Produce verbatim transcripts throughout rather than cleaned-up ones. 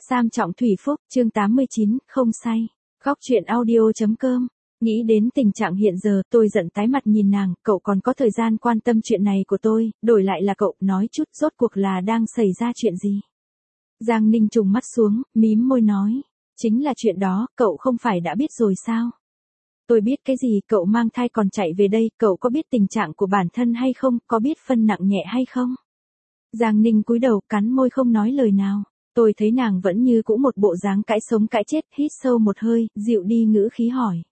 Sam Trọng Thủy Phúc, chương tám mươi chín, không say. Góc truyện audio.com. Nghĩ đến tình trạng hiện giờ, tôi giận tái mặt nhìn nàng, cậu còn có thời gian quan tâm chuyện này của tôi, đổi lại là cậu, nói chút rốt cuộc là đang xảy ra chuyện gì. Giang Ninh trùng mắt xuống, mím môi nói. Chính là chuyện đó, cậu không phải đã biết rồi sao? Tôi biết cái gì, cậu mang thai còn chạy về đây, cậu có biết tình trạng của bản thân hay không, có biết phân nặng nhẹ hay không? Giang Ninh cúi đầu, cắn môi không nói lời nào. Tôi thấy nàng vẫn như cũ một bộ dáng cãi sống cãi chết, hít sâu một hơi, dịu đi ngữ khí hỏi.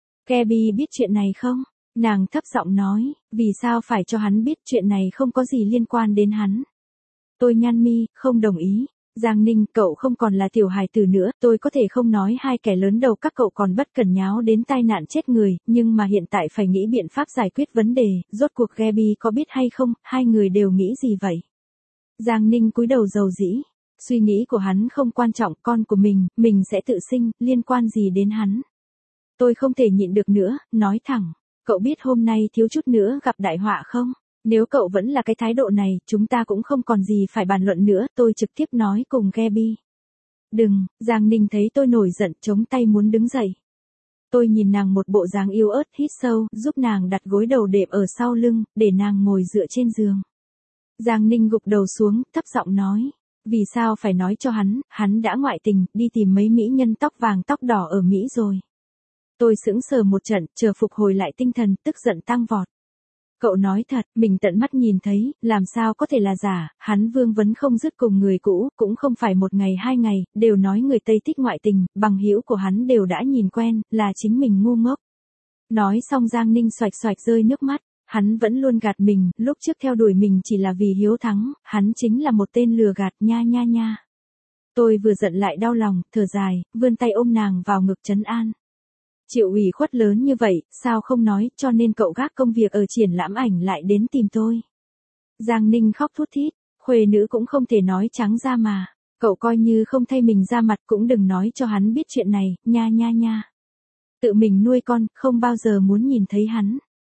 Gabby biết chuyện này không? Nàng thấp giọng nói, vì sao phải cho hắn biết chuyện này không có gì liên quan đến hắn? Tôi nhăn mi, không đồng ý. Giang Ninh, cậu không còn là tiểu hài tử nữa, tôi có thể không nói hai kẻ lớn đầu các cậu còn bất cần nháo đến tai nạn chết người, nhưng mà hiện tại phải nghĩ biện pháp giải quyết vấn đề, rốt cuộc Gabby có biết hay không, hai người đều nghĩ gì vậy? Giang Ninh cúi đầu dầu dĩ. Suy nghĩ của hắn không quan trọng, con của mình, mình sẽ tự sinh, liên quan gì đến hắn. Tôi không thể nhịn được nữa, nói thẳng, cậu biết hôm nay thiếu chút nữa gặp đại họa không? Nếu cậu vẫn là cái thái độ này, chúng ta cũng không còn gì phải bàn luận nữa, tôi trực tiếp nói cùng Gabby. Đừng, Giang Ninh thấy tôi nổi giận, chống tay muốn đứng dậy. Tôi nhìn nàng một bộ dáng yếu ớt, hít sâu, giúp nàng đặt gối đầu đệm ở sau lưng, để nàng ngồi dựa trên giường. Giang Ninh gục đầu xuống, thấp giọng nói. Vì sao phải nói cho hắn, hắn đã ngoại tình, đi tìm mấy mỹ nhân tóc vàng tóc đỏ ở Mỹ rồi. Tôi sững sờ một trận, chờ phục hồi lại tinh thần, tức giận tăng vọt. Cậu nói thật, mình tận mắt nhìn thấy, làm sao có thể là giả, hắn vương vấn không dứt cùng người cũ, cũng không phải một ngày hai ngày, đều nói người Tây thích ngoại tình, bằng hữu của hắn đều đã nhìn quen, là chính mình ngu ngốc. Nói xong Giang Ninh xoạch xoạch rơi nước mắt. Hắn vẫn luôn gạt mình, lúc trước theo đuổi mình chỉ là vì hiếu thắng, hắn chính là một tên lừa gạt nha nha nha. Tôi vừa giận lại đau lòng, thở dài, vươn tay ôm nàng vào ngực trấn an. Chịu ủy khuất lớn như vậy, sao không nói, cho nên cậu gác công việc ở triển lãm ảnh lại đến tìm tôi. Giang Ninh khóc thút thít, khuê nữ cũng không thể nói trắng ra mà, cậu coi như không thay mình ra mặt cũng đừng nói cho hắn biết chuyện này, nha nha nha. Tự mình nuôi con, không bao giờ muốn nhìn thấy hắn.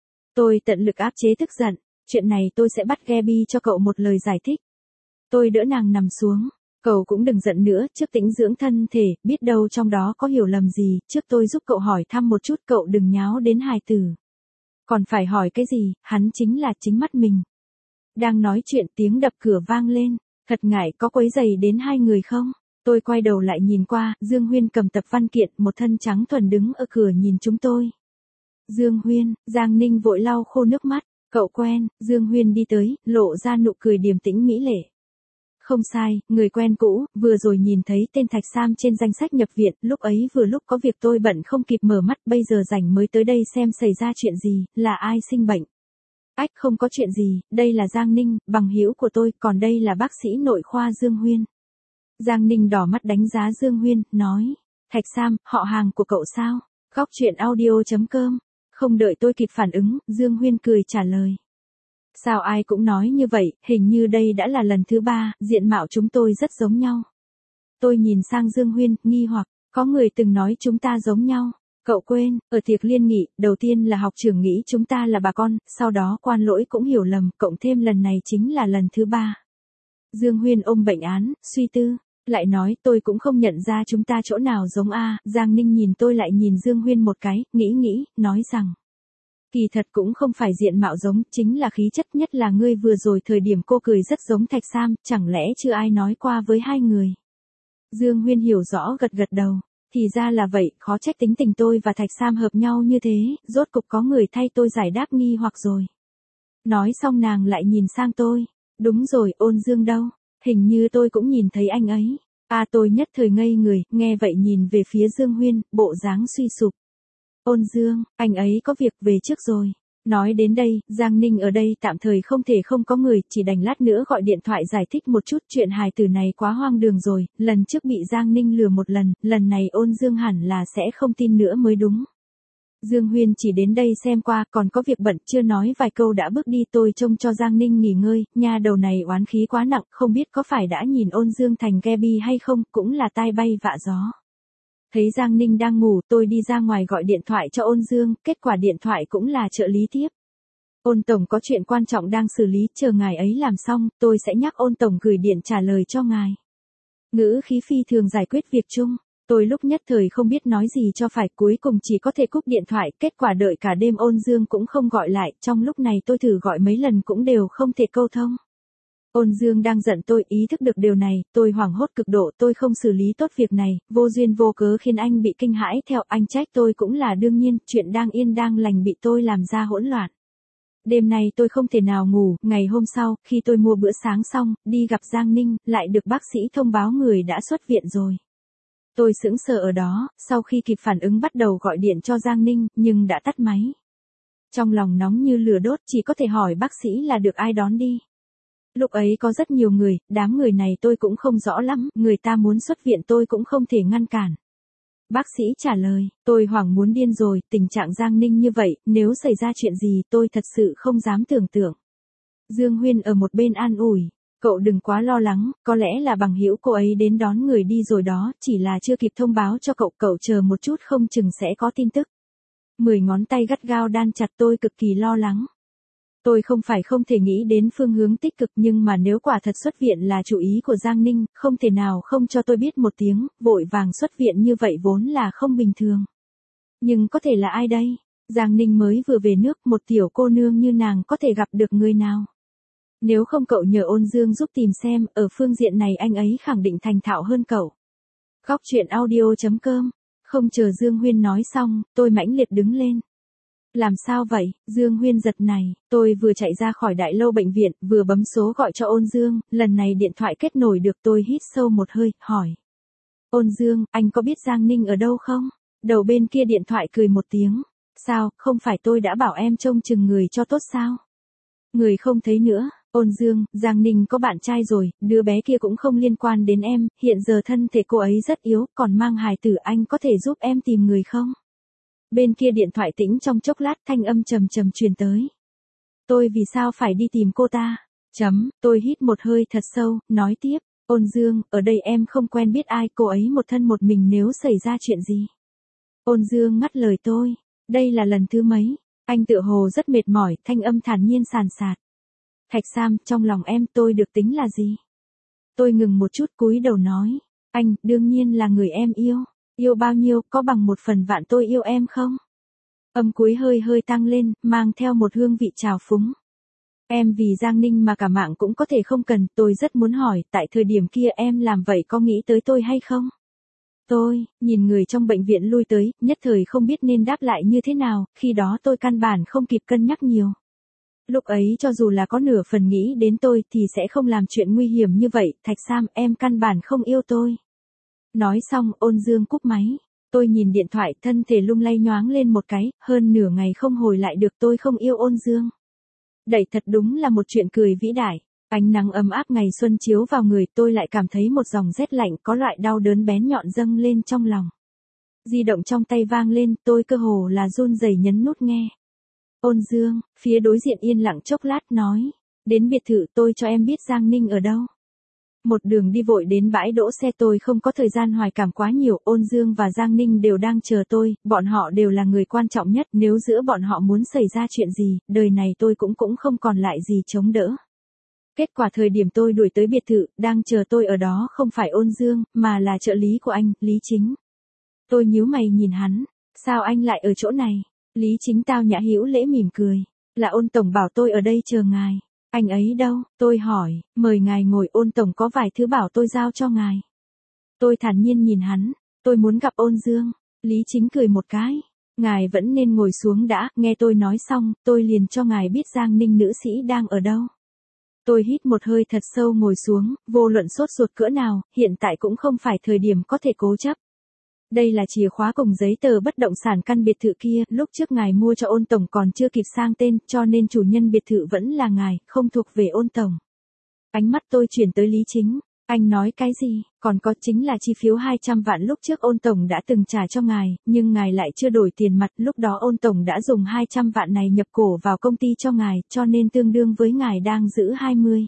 Tôi tận lực áp chế tức giận, chuyện này tôi sẽ bắt Gabby cho cậu một lời giải thích. Tôi đỡ nàng nằm xuống, cậu cũng đừng giận nữa, trước tĩnh dưỡng thân thể, biết đâu trong đó có hiểu lầm gì, trước tôi giúp cậu hỏi thăm một chút, cậu đừng nháo đến hài tử. Còn phải hỏi cái gì, hắn chính là chính mắt mình. Đang nói chuyện tiếng đập cửa vang lên, thật ngại có quấy rầy đến hai người không? Tôi quay đầu lại nhìn qua, Dương Huyên cầm tập văn kiện, một thân trắng thuần đứng ở cửa nhìn chúng tôi. Dương Huyên, Giang Ninh vội lau khô nước mắt, cậu quen, Dương Huyên đi tới, lộ ra nụ cười điềm tĩnh mỹ lệ. Không sai, người quen cũ, vừa rồi nhìn thấy tên Thạch Sam trên danh sách nhập viện, lúc ấy vừa lúc có việc tôi bận không kịp mở mắt, bây giờ rảnh mới tới đây xem xảy ra chuyện gì, là ai sinh bệnh. Ách không có chuyện gì, đây là Giang Ninh, bằng hữu của tôi, còn đây là bác sĩ nội khoa Dương Huyên. Giang Ninh đỏ mắt đánh giá Dương Huyên, nói, Thạch Sam, họ hàng của cậu sao? Góc truyện audio.com. Không đợi tôi kịp phản ứng, Dương Huyên cười trả lời. Sao ai cũng nói như vậy, hình như đây đã là lần thứ ba, diện mạo chúng tôi rất giống nhau. Tôi nhìn sang Dương Huyên, nghi hoặc, có người từng nói chúng ta giống nhau. Cậu quên, ở tiệc liên nghị, đầu tiên là học trưởng nghĩ chúng ta là bà con, sau đó quan lỗi cũng hiểu lầm, cộng thêm lần này chính là lần thứ ba. Dương Huyên ôm bệnh án, suy tư. Lại nói tôi cũng không nhận ra chúng ta chỗ nào giống a. Giang Ninh nhìn tôi lại nhìn Dương Huyên một cái, nghĩ nghĩ, nói rằng. Kỳ thật cũng không phải diện mạo giống, chính là khí chất, nhất là ngươi vừa rồi thời điểm cô cười rất giống Thạch Sam, chẳng lẽ chưa ai nói qua với hai người. Dương Huyên hiểu rõ gật gật đầu, thì ra là vậy, khó trách tính tình tôi và Thạch Sam hợp nhau như thế, rốt cục có người thay tôi giải đáp nghi hoặc rồi. Nói xong nàng lại nhìn sang tôi, đúng rồi, Ôn Dương đâu? Hình như tôi cũng nhìn thấy anh ấy. À tôi nhất thời ngây người, nghe vậy nhìn về phía Dương Huyên, bộ dáng suy sụp. Ôn Dương, anh ấy có việc về trước rồi. Nói đến đây, Giang Ninh ở đây tạm thời không thể không có người, chỉ đành lát nữa gọi điện thoại giải thích một chút, chuyện hài tử này quá hoang đường rồi, lần trước bị Giang Ninh lừa một lần, lần này Ôn Dương hẳn là sẽ không tin nữa mới đúng. Dương Huyên chỉ đến đây xem qua, còn có việc bận, chưa nói vài câu đã bước đi, tôi trông cho Giang Ninh nghỉ ngơi, nha đầu này oán khí quá nặng, không biết có phải đã nhìn Ôn Dương thành Gabby hay không, cũng là tai bay vạ gió. Thấy Giang Ninh đang ngủ, tôi đi ra ngoài gọi điện thoại cho Ôn Dương, kết quả điện thoại cũng là trợ lý tiếp. Ôn Tổng có chuyện quan trọng đang xử lý, chờ ngài ấy làm xong, tôi sẽ nhắc Ôn Tổng gửi điện trả lời cho ngài. ngữ khí phi thường giải quyết việc chung. Tôi lúc nhất thời không biết nói gì cho phải, cuối cùng chỉ có thể cúp điện thoại, kết quả đợi cả đêm Ôn Dương cũng không gọi lại, trong lúc này tôi thử gọi mấy lần cũng đều không thể câu thông. Ôn Dương đang giận tôi, ý thức được điều này, tôi hoảng hốt cực độ, tôi không xử lý tốt việc này, vô duyên vô cớ khiến anh bị kinh hãi, theo anh trách tôi cũng là đương nhiên, chuyện đang yên đang lành bị tôi làm ra hỗn loạn. Đêm nay tôi không thể nào ngủ, ngày hôm sau, khi tôi mua bữa sáng xong, đi gặp Giang Ninh, lại được bác sĩ thông báo người đã xuất viện rồi. Tôi sững sờ ở đó, sau khi kịp phản ứng bắt đầu gọi điện cho Giang Ninh, nhưng đã tắt máy. Trong lòng nóng như lửa đốt, chỉ có thể hỏi bác sĩ là được ai đón đi. Lúc ấy có rất nhiều người, đám người này tôi cũng không rõ lắm, người ta muốn xuất viện tôi cũng không thể ngăn cản. Bác sĩ trả lời, tôi hoảng muốn điên rồi, tình trạng Giang Ninh như vậy, nếu xảy ra chuyện gì tôi thật sự không dám tưởng tượng. Dương Huyên ở một bên an ủi, cậu đừng quá lo lắng, có lẽ là bằng hữu cô ấy đến đón người đi rồi đó, chỉ là chưa kịp thông báo cho cậu, cậu chờ một chút không chừng sẽ có tin tức. Mười ngón tay gắt gao đan chặt, tôi cực kỳ lo lắng. Tôi không phải không thể nghĩ đến phương hướng tích cực, nhưng mà nếu quả thật xuất viện là chủ ý của Giang Ninh, không thể nào không cho tôi biết một tiếng, vội vàng xuất viện như vậy vốn là không bình thường. Nhưng có thể là ai đây? Giang Ninh mới vừa về nước, một tiểu cô nương như nàng có thể gặp được người nào? Nếu không cậu nhờ Ôn Dương giúp tìm xem, ở phương diện này anh ấy khẳng định thành thạo hơn cậu. Góc truyện audio chấm com. Không chờ Dương Huyên nói xong, tôi mãnh liệt đứng lên. Làm sao vậy? Dương Huyên giật này, tôi vừa chạy ra khỏi đại lâu bệnh viện, vừa bấm số gọi cho Ôn Dương, lần này điện thoại kết nối được, tôi hít sâu một hơi, hỏi. Ôn Dương, anh có biết Giang Ninh ở đâu không? Đầu bên kia điện thoại cười một tiếng. Sao, không phải tôi đã bảo em trông chừng người cho tốt sao? Người không thấy nữa. Ôn Dương, Giang Ninh có bạn trai rồi, đứa bé kia cũng không liên quan đến em, hiện giờ thân thể cô ấy rất yếu, còn mang hài tử, anh có thể giúp em tìm người không? Bên kia điện thoại tĩnh trong chốc lát, thanh âm trầm trầm truyền tới. Tôi vì sao phải đi tìm cô ta? Chấm, tôi hít một hơi thật sâu, nói tiếp, Ôn Dương, ở đây em không quen biết ai, cô ấy một thân một mình nếu xảy ra chuyện gì. Ôn Dương ngắt lời tôi, đây là lần thứ mấy, anh tựa hồ rất mệt mỏi, thanh âm thản nhiên sàn sạt. Thạch Sam, trong lòng em tôi được tính là gì? Tôi ngừng một chút cúi đầu nói, anh, đương nhiên là người em yêu. Yêu bao nhiêu, có bằng một phần vạn tôi yêu em không? Âm cuối hơi hơi tăng lên, mang theo một hương vị trào phúng. Em vì Giang Ninh mà cả mạng cũng có thể không cần, tôi rất muốn hỏi, tại thời điểm kia em làm vậy có nghĩ tới tôi hay không? Tôi, nhìn người trong bệnh viện lui tới, nhất thời không biết nên đáp lại như thế nào, khi đó tôi căn bản không kịp cân nhắc nhiều. Lúc ấy cho dù là có nửa phần nghĩ đến tôi thì sẽ không làm chuyện nguy hiểm như vậy, Thạch Sam, em căn bản không yêu tôi. Nói xong, Ôn Dương cúp máy. Tôi nhìn điện thoại, thân thể lung lay nhoáng lên một cái, hơn nửa ngày không hồi lại được, tôi không yêu Ôn Dương. Đẩy thật đúng là một chuyện cười vĩ đại. Ánh nắng ấm áp ngày xuân chiếu vào người, tôi lại cảm thấy một dòng rét lạnh, có loại đau đớn bén nhọn dâng lên trong lòng. Di động trong tay vang lên, tôi cơ hồ là run rẩy nhấn nút nghe. Ôn Dương, phía đối diện yên lặng chốc lát nói, đến biệt thự tôi cho em biết Giang Ninh ở đâu. Một đường đi vội đến bãi đỗ xe, tôi không có thời gian hoài cảm quá nhiều, Ôn Dương và Giang Ninh đều đang chờ tôi, bọn họ đều là người quan trọng nhất, nếu giữa bọn họ muốn xảy ra chuyện gì, đời này tôi cũng cũng không còn lại gì chống đỡ. Kết quả thời điểm tôi đuổi tới biệt thự, đang chờ tôi ở đó không phải Ôn Dương, mà là trợ lý của anh, Lý Chính. Tôi nhíu mày nhìn hắn, sao anh lại ở chỗ này? Lý Chính tao nhã hữu lễ mỉm cười, là Ôn tổng bảo tôi ở đây chờ ngài. Anh ấy đâu? Tôi hỏi, mời ngài ngồi, Ôn tổng có vài thứ bảo tôi giao cho ngài. Tôi thản nhiên nhìn hắn, tôi muốn gặp Ôn Dương. Lý Chính cười một cái, ngài vẫn nên ngồi xuống đã, nghe tôi nói xong, tôi liền cho ngài biết Giang Ninh nữ sĩ đang ở đâu. Tôi hít một hơi thật sâu ngồi xuống, vô luận sốt ruột cỡ nào, hiện tại cũng không phải thời điểm có thể cố chấp. Đây là chìa khóa cùng giấy tờ bất động sản căn biệt thự kia, lúc trước ngài mua cho Ôn tổng còn chưa kịp sang tên, cho nên chủ nhân biệt thự vẫn là ngài, không thuộc về Ôn tổng. Ánh mắt tôi chuyển tới Lý Chính, anh nói cái gì? Còn có chính là chi phiếu hai trăm vạn lúc trước Ôn tổng đã từng trả cho ngài, nhưng ngài lại chưa đổi tiền mặt, lúc đó Ôn tổng đã dùng hai trăm vạn này nhập cổ vào công ty cho ngài, cho nên tương đương với ngài đang giữ hai mươi.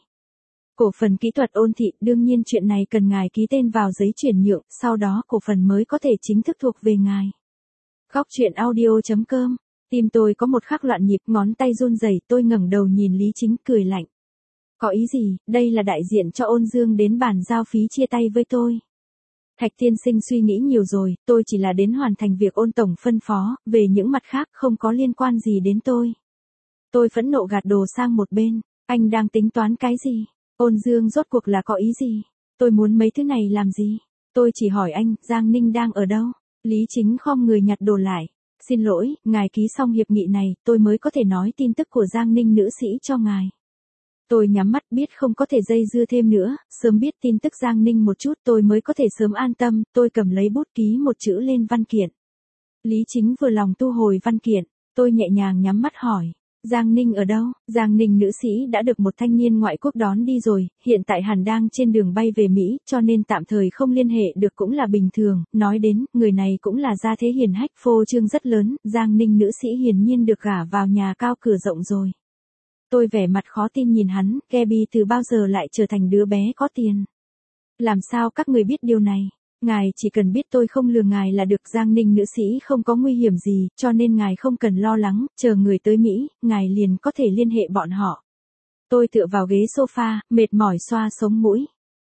Cổ phần kỹ thuật Ôn thị, đương nhiên chuyện này cần ngài ký tên vào giấy chuyển nhượng, sau đó cổ phần mới có thể chính thức thuộc về ngài. Góc truyện audio chấm com. Tim tôi có một khắc loạn nhịp, ngón tay run rẩy, tôi ngẩng đầu nhìn Lý Chính cười lạnh. Có ý gì, đây là đại diện cho Ôn Dương đến bàn giao phí chia tay với tôi. Thạch tiên sinh suy nghĩ nhiều rồi, tôi chỉ là đến hoàn thành việc Ôn tổng phân phó, về những mặt khác không có liên quan gì đến tôi. Tôi phẫn nộ gạt đồ sang một bên, anh đang tính toán cái gì? Ôn Dương rốt cuộc là có ý gì? Tôi muốn mấy thứ này làm gì? Tôi chỉ hỏi anh, Giang Ninh đang ở đâu? Lý Chính khom người nhặt đồ lại. Xin lỗi, ngài ký xong hiệp nghị này, tôi mới có thể nói tin tức của Giang Ninh nữ sĩ cho ngài. Tôi nhắm mắt biết không có thể dây dưa thêm nữa, sớm biết tin tức Giang Ninh một chút tôi mới có thể sớm an tâm, tôi cầm lấy bút ký một chữ lên văn kiện. Lý Chính vừa lòng thu hồi văn kiện, tôi nhẹ nhàng nhắm mắt hỏi. Giang Ninh ở đâu? Giang Ninh nữ sĩ đã được một thanh niên ngoại quốc đón đi rồi, hiện tại hẳn đang trên đường bay về Mỹ, cho nên tạm thời không liên hệ được cũng là bình thường, nói đến, người này cũng là gia thế hiền hách phô trương rất lớn, Giang Ninh nữ sĩ hiển nhiên được gả vào nhà cao cửa rộng rồi. Tôi vẻ mặt khó tin nhìn hắn, Gabby từ bao giờ lại trở thành đứa bé có tiền? Làm sao các người biết điều này? Ngài chỉ cần biết tôi không lừa ngài là được. Giang Ninh nữ sĩ không có nguy hiểm gì, cho nên ngài không cần lo lắng, chờ người tới Mỹ, ngài liền có thể liên hệ bọn họ. Tôi tựa vào ghế sofa, mệt mỏi xoa sống mũi.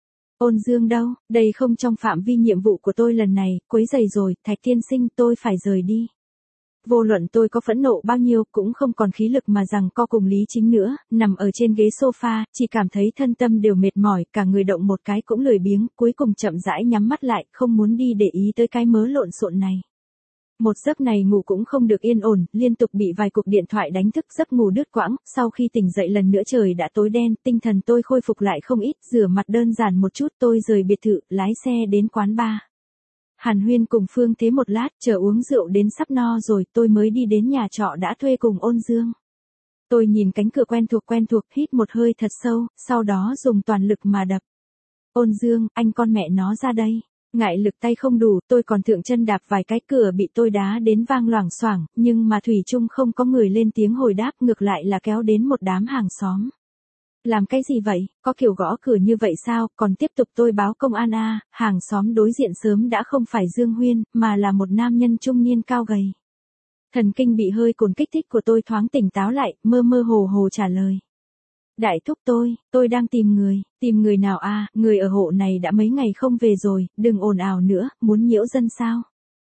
Ôn Dương đâu? Đây không trong phạm vi nhiệm vụ của tôi lần này, quấy rầy rồi, Thạch tiên sinh tôi phải rời đi. Vô luận tôi có phẫn nộ bao nhiêu cũng không còn khí lực mà rằng co cùng Lý Chính nữa, nằm ở trên ghế sofa, chỉ cảm thấy thân tâm đều mệt mỏi, cả người động một cái cũng lười biếng, cuối cùng chậm rãi nhắm mắt lại, không muốn đi để ý tới cái mớ lộn xộn này. Một giấc này ngủ cũng không được yên ổn, liên tục bị vài cuộc điện thoại đánh thức, giấc ngủ đứt quãng, sau khi tỉnh dậy lần nữa trời đã tối đen, tinh thần tôi khôi phục lại không ít, rửa mặt đơn giản một chút tôi rời biệt thự, lái xe đến quán bar. Hàn huyên cùng Phương Thế một lát, chờ uống rượu đến sắp no rồi, tôi mới đi đến nhà trọ đã thuê cùng Ôn Dương. Tôi nhìn cánh cửa quen thuộc quen thuộc, hít một hơi thật sâu, sau đó dùng toàn lực mà đập. Ôn Dương, anh con mẹ nó ra đây. Ngại lực tay không đủ, tôi còn thượng chân đạp vài cái, cửa bị tôi đá đến vang loảng xoảng, nhưng mà thủy chung không có người lên tiếng hồi đáp, ngược lại là kéo đến một đám hàng xóm. Làm cái gì vậy, có kiểu gõ cửa như vậy sao, còn tiếp tục tôi báo công an a. Hàng xóm đối diện sớm đã không phải Dương Huyên, mà là một nam nhân trung niên cao gầy. Thần kinh bị hơi cồn kích thích của tôi thoáng tỉnh táo lại, mơ mơ hồ hồ trả lời. Đại thúc tôi, tôi đang tìm người, tìm người nào a? Người ở hộ này đã mấy ngày không về rồi, đừng ồn ào nữa, muốn nhiễu dân sao?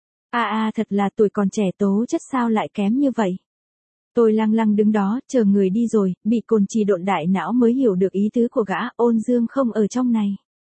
A a thật là tuổi còn trẻ tố chất sao lại kém như vậy? Tôi lăng lăng đứng đó, chờ người đi rồi, bị cồn trì độn đại não mới hiểu được ý tứ của gã, Ôn Dương không ở trong này.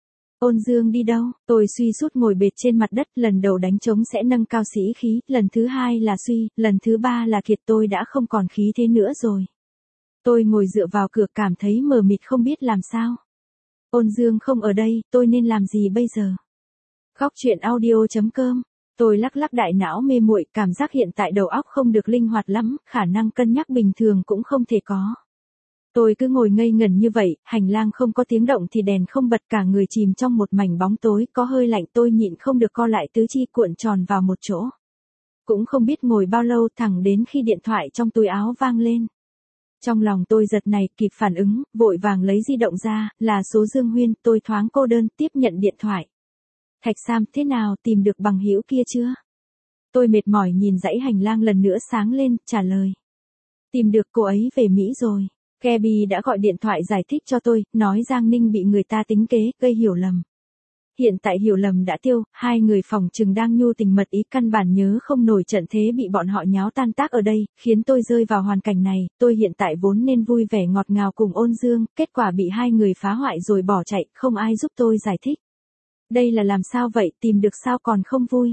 Ôn Dương đi đâu? Tôi suy sút ngồi bệt trên mặt đất, lần đầu đánh trống sẽ nâng cao sĩ khí, lần thứ hai là suy, lần thứ ba là kiệt, tôi đã không còn khí thế nữa rồi. Tôi ngồi dựa vào cửa cảm thấy mờ mịt không biết làm sao. Ôn Dương không ở đây, tôi nên làm gì bây giờ? Góc truyện audio chấm com. Tôi lắc lắc đại não mê muội, cảm giác hiện tại đầu óc không được linh hoạt lắm, khả năng cân nhắc bình thường cũng không thể có. Tôi cứ ngồi ngây ngẩn như vậy, hành lang không có tiếng động thì đèn không bật, cả người chìm trong một mảnh bóng tối, có hơi lạnh, tôi nhịn không được co lại tứ chi cuộn tròn vào một chỗ. Cũng không biết ngồi bao lâu, thẳng đến khi điện thoại trong túi áo vang lên. Trong lòng tôi giật này, kịp phản ứng, vội vàng lấy di động ra, là số Dương Huyên, tôi thoáng cô đơn, tiếp nhận điện thoại. Thạch Sam, thế nào, tìm được bằng hữu kia chưa? Tôi mệt mỏi nhìn dãy hành lang lần nữa sáng lên, trả lời. Tìm được, cô ấy về Mỹ rồi. Gabby đã gọi điện thoại giải thích cho tôi, nói Giang Ninh bị người ta tính kế, gây hiểu lầm. Hiện tại hiểu lầm đã tiêu, hai người phòng trừng đang nhu tình mật ý, căn bản nhớ không nổi trận thế bị bọn họ nháo tan tác ở đây, khiến tôi rơi vào hoàn cảnh này, tôi hiện tại vốn nên vui vẻ ngọt ngào cùng Ôn Dương, kết quả bị hai người phá hoại rồi bỏ chạy, không ai giúp tôi giải thích. Đây là làm sao vậy, tìm được sao còn không vui.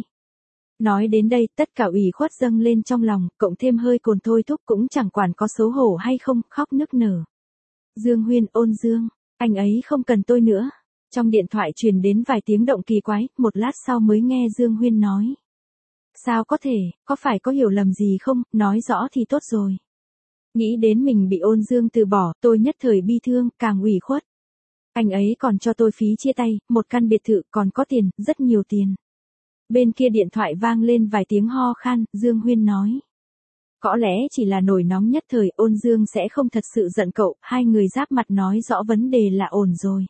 Nói đến đây, tất cả ủy khuất dâng lên trong lòng, cộng thêm hơi cồn thôi thúc cũng chẳng quản có xấu hổ hay không, khóc nức nở. Dương Huyên, Ôn Dương, anh ấy không cần tôi nữa. Trong điện thoại truyền đến vài tiếng động kỳ quái, một lát sau mới nghe Dương Huyên nói. Sao có thể, có phải có hiểu lầm gì không, nói rõ thì tốt rồi. Nghĩ đến mình bị Ôn Dương từ bỏ, tôi nhất thời bi thương, càng ủy khuất. Anh ấy còn cho tôi phí chia tay, một căn biệt thự, còn có tiền, rất nhiều tiền. Bên kia điện thoại vang lên vài tiếng ho khan, Dương Huyên nói. Có lẽ chỉ là nổi nóng nhất thời, Ôn Dương sẽ không thật sự giận cậu, hai người giáp mặt nói rõ vấn đề là ổn rồi.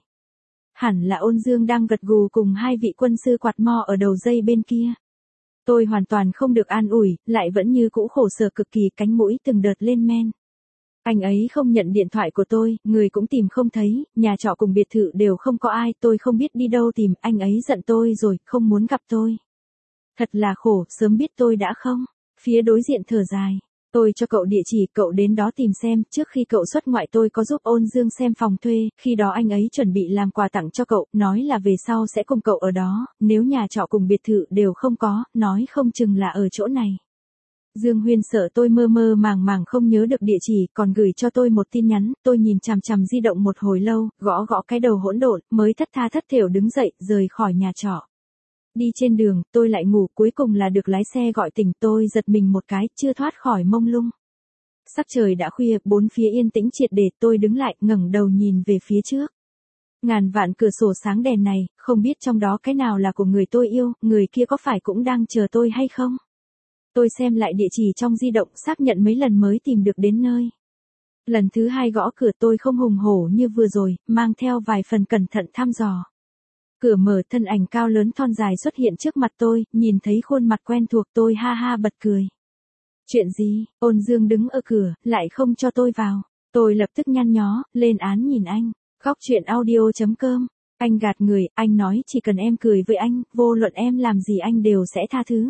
Hẳn là Ôn Dương đang gật gù cùng hai vị quân sư quạt mo ở đầu dây bên kia. Tôi hoàn toàn không được an ủi, lại vẫn như cũ khổ sở cực kỳ, cánh mũi từng đợt lên men. Anh ấy không nhận điện thoại của tôi, người cũng tìm không thấy, nhà trọ cùng biệt thự đều không có ai, tôi không biết đi đâu tìm, anh ấy giận tôi rồi, không muốn gặp tôi. Thật là khổ, sớm biết tôi đã không. Phía đối diện thở dài. Tôi cho cậu địa chỉ, cậu đến đó tìm xem, trước khi cậu xuất ngoại tôi có giúp Ôn Dương xem phòng thuê, khi đó anh ấy chuẩn bị làm quà tặng cho cậu, nói là về sau sẽ cùng cậu ở đó, nếu nhà trọ cùng biệt thự đều không có, nói không chừng là ở chỗ này. Dương Huyên sợ tôi mơ mơ màng màng không nhớ được địa chỉ, còn gửi cho tôi một tin nhắn, tôi nhìn chằm chằm di động một hồi lâu, gõ gõ cái đầu hỗn độn, mới thất tha thất thểu đứng dậy, rời khỏi nhà trọ. Đi trên đường, tôi lại ngủ, cuối cùng là được lái xe gọi tỉnh, tôi giật mình một cái, chưa thoát khỏi mông lung. Sắc trời đã khuya, bốn phía yên tĩnh triệt để, tôi đứng lại, ngẩng đầu nhìn về phía trước. Ngàn vạn cửa sổ sáng đèn này, không biết trong đó cái nào là của người tôi yêu, người kia có phải cũng đang chờ tôi hay không? Tôi xem lại địa chỉ trong di động, xác nhận mấy lần mới tìm được đến nơi. Lần thứ hai gõ cửa, tôi không hùng hổ như vừa rồi, mang theo vài phần cẩn thận thăm dò. Cửa mở, thân ảnh cao lớn thon dài xuất hiện trước mặt tôi, nhìn thấy khuôn mặt quen thuộc tôi ha ha bật cười. Chuyện gì? Ôn Dương đứng ở cửa, lại không cho tôi vào. Tôi lập tức nhăn nhó, lên án nhìn anh. Góc chuyện audio chấm com. Anh gạt người, anh nói chỉ cần em cười với anh, vô luận em làm gì anh đều sẽ tha thứ.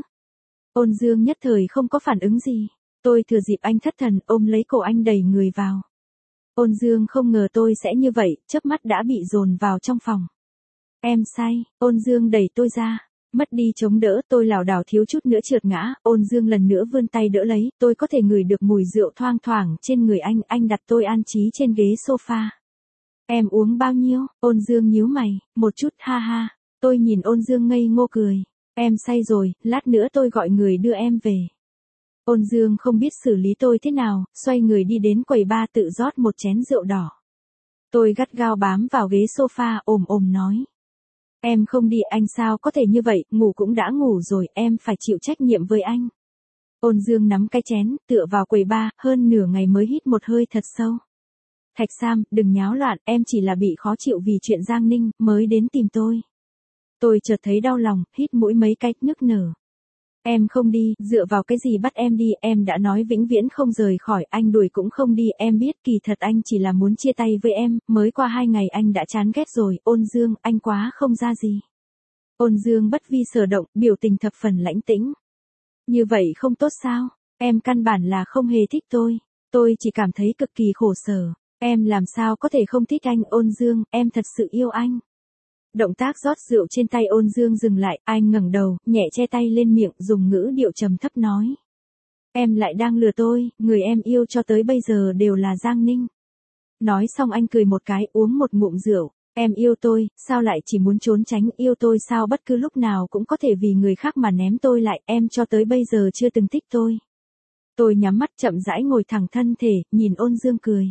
Ôn Dương nhất thời không có phản ứng gì. Tôi thừa dịp anh thất thần, ôm lấy cổ anh đẩy người vào. Ôn Dương không ngờ tôi sẽ như vậy, chớp mắt đã bị dồn vào trong phòng. Em say, Ôn Dương đẩy tôi ra. Mất đi chống đỡ, tôi lảo đảo thiếu chút nữa trượt ngã, Ôn Dương lần nữa vươn tay đỡ lấy, tôi có thể ngửi được mùi rượu thoang thoảng trên người anh, anh đặt tôi an trí trên ghế sofa. Em uống bao nhiêu? Ôn Dương nhíu mày, một chút, ha ha. Tôi nhìn Ôn Dương ngây ngô cười. Em say rồi, lát nữa tôi gọi người đưa em về. Ôn Dương không biết xử lý tôi thế nào, xoay người đi đến quầy bar tự rót một chén rượu đỏ. Tôi gắt gao bám vào ghế sofa, ồm ồm nói. Em không đi, anh sao có thể như vậy, ngủ cũng đã ngủ rồi, em phải chịu trách nhiệm với anh. Ôn Dương nắm cái chén, tựa vào quầy bar, hơn nửa ngày mới hít một hơi thật sâu. Thạch Sam, đừng nháo loạn, em chỉ là bị khó chịu vì chuyện Giang Ninh, mới đến tìm tôi. Tôi chợt thấy đau lòng, hít mũi mấy cái, nức nở. Em không đi, dựa vào cái gì bắt em đi, em đã nói vĩnh viễn không rời khỏi, anh đuổi cũng không đi, em biết kỳ thật anh chỉ là muốn chia tay với em, mới qua hai ngày anh đã chán ghét rồi, Ôn Dương, anh quá không ra gì. Ôn Dương bất vi sở động, biểu tình thập phần lãnh tĩnh. Như vậy không tốt sao, em căn bản là không hề thích tôi, tôi chỉ cảm thấy cực kỳ khổ sở, em làm sao có thể không thích anh, Ôn Dương, em thật sự yêu anh. Động tác rót rượu trên tay Ôn Dương dừng lại, anh ngẩng đầu, nhẹ che tay lên miệng, dùng ngữ điệu trầm thấp nói. Em lại đang lừa tôi, người em yêu cho tới bây giờ đều là Giang Ninh. Nói xong anh cười một cái, uống một ngụm rượu. Em yêu tôi, sao lại chỉ muốn trốn tránh, yêu tôi sao bất cứ lúc nào cũng có thể vì người khác mà ném tôi lại, em cho tới bây giờ chưa từng thích tôi. Tôi nhắm mắt chậm rãi ngồi thẳng thân thể, nhìn Ôn Dương cười.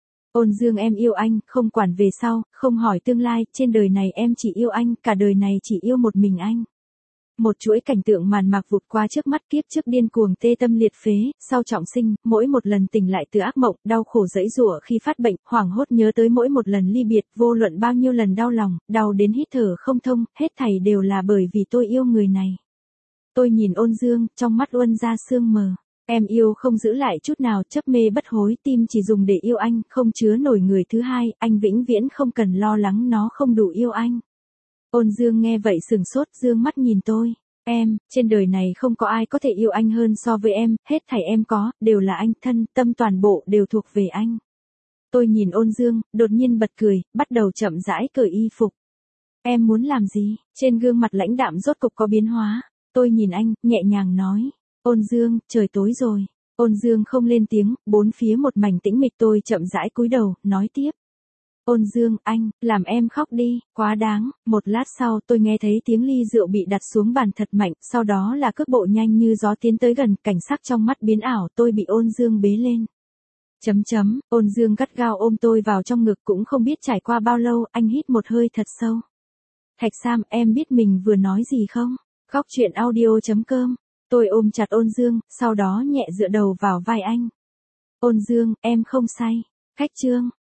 Ôn Dương, em yêu anh, không quản về sau, không hỏi tương lai, trên đời này em chỉ yêu anh, cả đời này chỉ yêu một mình anh. Một chuỗi cảnh tượng màn mạc vụt qua trước mắt, kiếp trước điên cuồng tê tâm liệt phế, sau trọng sinh, mỗi một lần tỉnh lại từ ác mộng, đau khổ giãy giụa khi phát bệnh, hoảng hốt nhớ tới mỗi một lần ly biệt, vô luận bao nhiêu lần đau lòng, đau đến hít thở không thông, hết thảy đều là bởi vì tôi yêu người này. Tôi nhìn Ôn Dương, trong mắt uôn ra sương mờ. Em yêu không giữ lại chút nào, chấp mê bất hối, tim chỉ dùng để yêu anh, không chứa nổi người thứ hai, anh vĩnh viễn không cần lo lắng nó không đủ yêu anh. Ôn Dương nghe vậy sừng sốt, dương mắt nhìn tôi. Em, trên đời này không có ai có thể yêu anh hơn so với em, hết thảy em có, đều là anh, thân, tâm toàn bộ đều thuộc về anh. Tôi nhìn Ôn Dương, đột nhiên bật cười, bắt đầu chậm rãi cởi y phục. Em muốn làm gì? Trên gương mặt lãnh đạm rốt cục có biến hóa. Tôi nhìn anh, nhẹ nhàng nói. Ôn Dương, trời tối rồi. Ôn Dương không lên tiếng, bốn phía một mảnh tĩnh mịch, tôi chậm rãi cúi đầu, nói tiếp. Ôn Dương, anh, làm em khóc đi, quá đáng. Một lát sau tôi nghe thấy tiếng ly rượu bị đặt xuống bàn thật mạnh, sau đó là cước bộ nhanh như gió tiến tới gần, cảnh sắc trong mắt biến ảo, tôi bị Ôn Dương bế lên. Chấm chấm, Ôn Dương gắt gao ôm tôi vào trong ngực, cũng không biết trải qua bao lâu, anh hít một hơi thật sâu. Thạch Sam, em biết mình vừa nói gì không? Góc chuyện audio chấm com. Tôi ôm chặt Ôn Dương, sau đó nhẹ dựa đầu vào vai anh. Ôn Dương, em không say. Khách chương.